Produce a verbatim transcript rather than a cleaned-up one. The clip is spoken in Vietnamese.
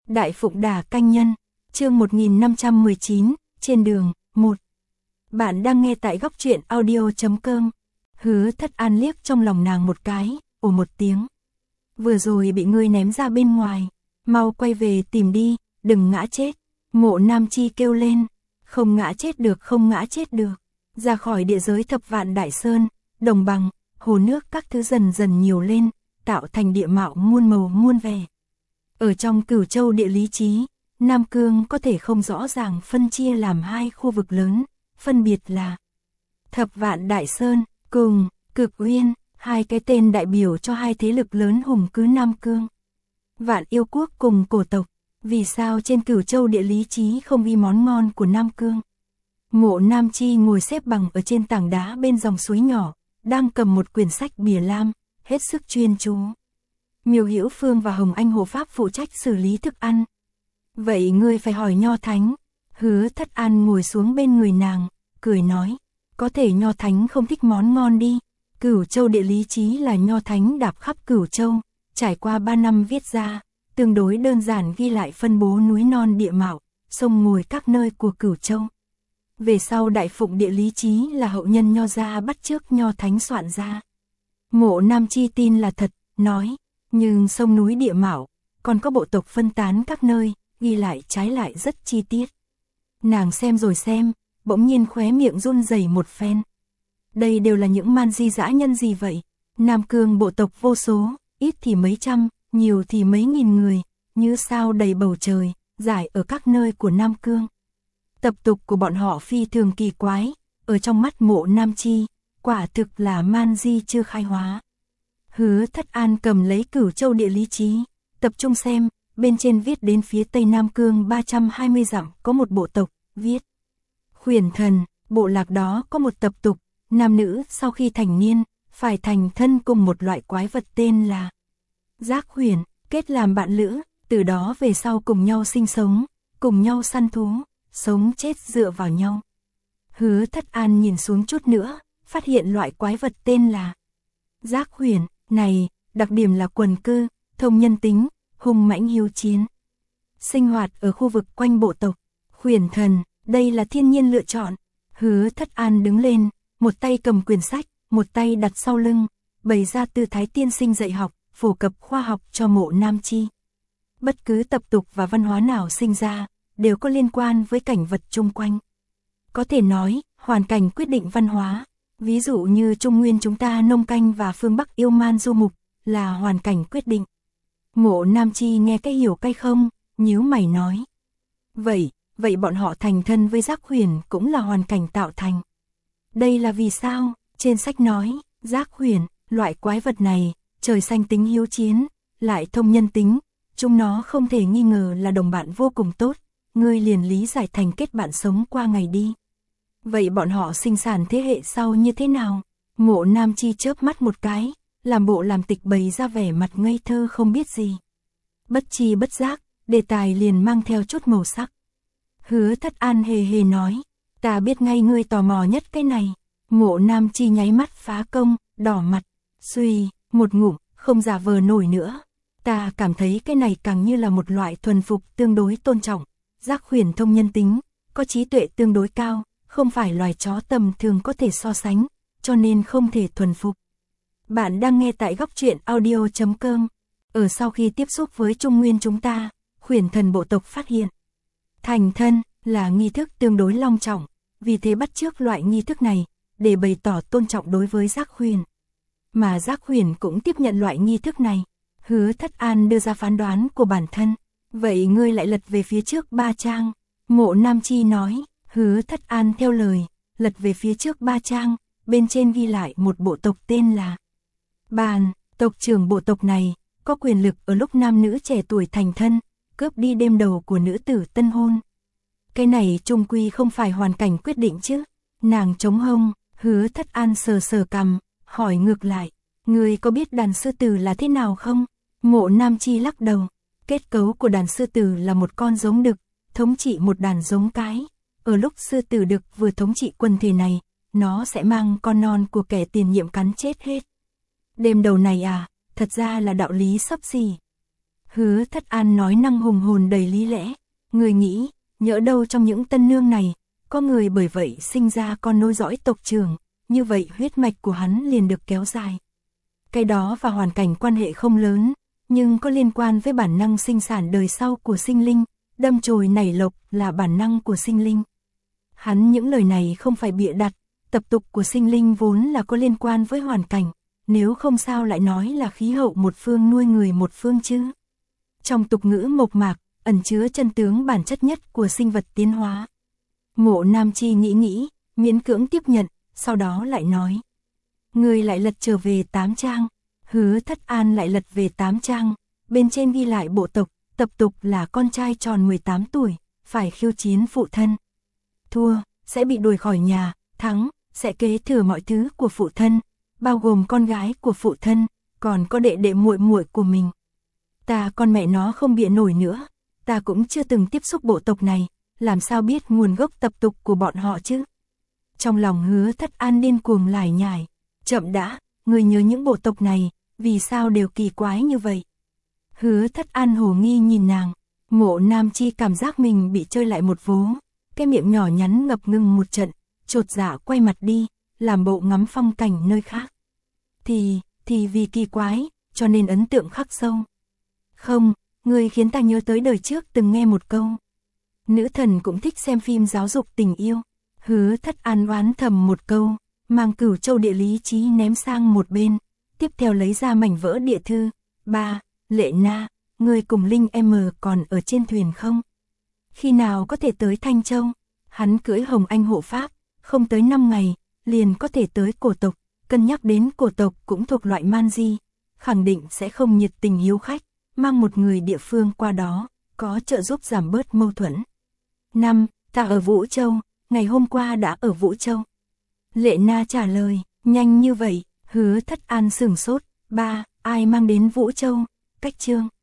Đại Phụng Đả Canh Nhân, chương một nghìn năm trăm mười chín, trên đường, một. Bạn đang nghe tại góc truyện audio chấm com. Hứa Thất An liếc trong lòng nàng một cái, ồ một tiếng. Vừa rồi bị ngươi ném ra bên ngoài, mau quay về tìm đi, đừng ngã chết. Mộ Nam Chi kêu lên, không ngã chết được, không ngã chết được. Ra khỏi địa giới thập vạn đại sơn, đồng bằng, hồ nước các thứ dần dần nhiều lên, tạo thành địa mạo muôn màu muôn vẻ. Ở trong Cửu Châu địa lý trí, Nam Cương có thể không rõ ràng phân chia làm hai khu vực lớn, phân biệt là Thập Vạn Đại Sơn cùng Cực Uyên, hai cái tên đại biểu cho hai thế lực lớn hùng cứ Nam Cương. Vạn Yêu Quốc cùng Cổ tộc, vì sao trên Cửu Châu địa lý trí không ghi món ngon của Nam Cương? Mộ Nam Chi ngồi xếp bằng ở trên tảng đá bên dòng suối nhỏ, đang cầm một quyển sách bìa lam, hết sức chuyên chú. Miêu Hữu Phương và Hồng Anh hộ pháp phụ trách xử lý thức ăn. Vậy ngươi phải hỏi Nho Thánh. Hứa Thất An ngồi xuống bên người nàng, cười nói, có thể Nho Thánh không thích món ngon đi. Cửu Châu địa lý trí là Nho Thánh đạp khắp Cửu Châu, trải qua ba năm viết ra, tương đối đơn giản ghi lại phân bố núi non địa mạo, sông ngòi các nơi của Cửu Châu. Về sau Đại Phụng địa lý trí là hậu nhân Nho gia bắt chước Nho Thánh soạn ra. Mộ Nam Chi tin là thật, nói, nhưng sông núi địa mạo, còn có bộ tộc phân tán các nơi, ghi lại trái lại rất chi tiết. Nàng xem rồi xem, bỗng nhiên khóe miệng run rẩy một phen. Đây đều là những man di dã nhân gì vậy? Nam Cương bộ tộc vô số, ít thì mấy trăm, nhiều thì mấy nghìn người, như sao đầy bầu trời, rải ở các nơi của Nam Cương. Tập tục của bọn họ phi thường kỳ quái, ở trong mắt Mộ Nam Chi, quả thực là man di chưa khai hóa. Hứa Thất An cầm lấy Cửu Châu địa lý trí, tập trung xem, bên trên viết đến phía tây Nam Cương ba trăm hai mươi dặm có một bộ tộc, viết Khuyển Thần, bộ lạc đó có một tập tục, nam nữ sau khi thành niên, phải thành thân cùng một loại quái vật tên là Giác Khuyển, kết làm bạn lữ, từ đó về sau cùng nhau sinh sống, cùng nhau săn thú, sống chết dựa vào nhau. Hứa Thất An nhìn xuống chút nữa, phát hiện loại quái vật tên là Giác Khuyển này, đặc điểm là quần cư, thông nhân tính, hung mãnh hiếu chiến. Sinh hoạt ở khu vực quanh bộ tộc, Khuyển Thần, đây là thiên nhiên lựa chọn. Hứa Thất An đứng lên, một tay cầm quyển sách, một tay đặt sau lưng, bày ra tư thái tiên sinh dạy học, phổ cập khoa học cho Mộ Nam Chi. Bất cứ tập tục và văn hóa nào sinh ra, đều có liên quan với cảnh vật chung quanh. Có thể nói, hoàn cảnh quyết định văn hóa. Ví dụ như Trung Nguyên chúng ta nông canh và phương Bắc yêu man du mục, là hoàn cảnh quyết định. Mộ Nam Chi nghe cái hiểu cái không, nhíu mày nói. Vậy, vậy bọn họ thành thân với Giác Khuyển cũng là hoàn cảnh tạo thành. Đây là vì sao? Trên sách nói, Giác Khuyển, loại quái vật này, trời xanh tính hiếu chiến, lại thông nhân tính, chúng nó không thể nghi ngờ là đồng bạn vô cùng tốt, ngươi liền lý giải thành kết bạn sống qua ngày đi. Vậy bọn họ sinh sản thế hệ sau như thế nào? Mộ Nam Chi chớp mắt một cái, làm bộ làm tịch bày ra vẻ mặt ngây thơ không biết gì. Bất chi bất giác, đề tài liền mang theo chút màu sắc. Hứa Thất An hề hề nói, ta biết ngay ngươi tò mò nhất cái này. Mộ Nam Chi nháy mắt phá công, đỏ mặt, suy, một ngụm, không giả vờ nổi nữa. Ta cảm thấy cái này càng như là một loại thuần phục tương đối tôn trọng. Giác Khuyển thông nhân tính, có trí tuệ tương đối cao, không phải loài chó tầm thường có thể so sánh, cho nên không thể thuần phục. Bạn đang nghe tại góc truyện audio chấm com. Ở sau khi tiếp xúc với Trung Nguyên chúng ta, Khuyển Thần bộ tộc phát hiện thành thân là nghi thức tương đối long trọng, vì thế bắt chước loại nghi thức này để bày tỏ tôn trọng đối với Giác Khuyển. Mà Giác Khuyển cũng tiếp nhận loại nghi thức này. Hứa Thất An đưa ra phán đoán của bản thân. Vậy ngươi lại lật về phía trước ba trang. Mộ Nam Chi nói. Hứa Thất An theo lời, lật về phía trước ba trang, bên trên ghi lại một bộ tộc tên là Bàn. Tộc trưởng bộ tộc này có quyền lực ở lúc nam nữ trẻ tuổi thành thân, cướp đi đêm đầu của nữ tử tân hôn. Cái này chung quy không phải hoàn cảnh quyết định chứ. Nàng chống hông, Hứa Thất An sờ sờ cằm, hỏi ngược lại, ngươi có biết đàn sư tử là thế nào không? Mộ Nam Chi lắc đầu, kết cấu của đàn sư tử là một con giống đực, thống trị một đàn giống cái. Ở lúc sư tử đực vừa thống trị quần thể này, nó sẽ mang con non của kẻ tiền nhiệm cắn chết hết. Đêm đầu này à, thật ra là đạo lý xấp xỉ. Hứa Thất An nói năng hùng hồn đầy lý lẽ. Người nghĩ, nhỡ đâu trong những tân nương này, có người bởi vậy sinh ra con nối dõi tộc trưởng, như vậy huyết mạch của hắn liền được kéo dài. Cái đó và hoàn cảnh quan hệ không lớn, nhưng có liên quan với bản năng sinh sản đời sau của sinh linh, đâm chồi nảy lộc là bản năng của sinh linh. Hắn những lời này không phải bịa đặt, tập tục của sinh linh vốn là có liên quan với hoàn cảnh, nếu không sao lại nói là khí hậu một phương nuôi người một phương chứ. Trong tục ngữ mộc mạc, ẩn chứa chân tướng bản chất nhất của sinh vật tiến hóa. Mộ Nam Chi nghĩ nghĩ, miễn cưỡng tiếp nhận, sau đó lại nói. Người lại lật trở về tám trang. Hứa Thất An lại lật về tám trang, bên trên ghi lại bộ tộc, tập tục là con trai tròn mười tám tuổi, phải khiêu chiến phụ thân. Thua, sẽ bị đuổi khỏi nhà, thắng, sẽ kế thừa mọi thứ của phụ thân, bao gồm con gái của phụ thân, còn có đệ đệ muội muội của mình. Ta con mẹ nó không bịa nổi nữa, ta cũng chưa từng tiếp xúc bộ tộc này, làm sao biết nguồn gốc tập tục của bọn họ chứ? Trong lòng Hứa Thất An điên cuồng lải nhải, chậm đã, người nhớ những bộ tộc này, vì sao đều kỳ quái như vậy? Hứa Thất An hồ nghi nhìn nàng, Mộ Nam Chi cảm giác mình bị chơi lại một vố, cái miệng nhỏ nhắn ngập ngừng một trận, chột dạ quay mặt đi, làm bộ ngắm phong cảnh nơi khác. Thì, thì vì kỳ quái, cho nên ấn tượng khắc sâu. Không, người khiến ta nhớ tới đời trước từng nghe một câu. Nữ thần cũng thích xem phim giáo dục tình yêu. Hứa Thất An oán thầm một câu, mang Cửu Châu địa lý chí ném sang một bên, tiếp theo lấy ra mảnh vỡ địa thư. Ba, Lệ Na, người cùng Linh em còn ở trên thuyền không? Khi nào có thể tới Thanh Châu? Hắn cưỡi Hồng Anh hộ pháp, không tới năm ngày, liền có thể tới cổ tộc, cân nhắc đến cổ tộc cũng thuộc loại man di, khẳng định sẽ không nhiệt tình hiếu khách, mang một người địa phương qua đó, có trợ giúp giảm bớt mâu thuẫn. Năm, ta ở Vũ Châu, ngày hôm qua đã ở Vũ Châu. Lệ Na trả lời, nhanh như vậy, Hứa Thất An sửng sốt. Ba, ai mang đến Vũ Châu? Cách Chương.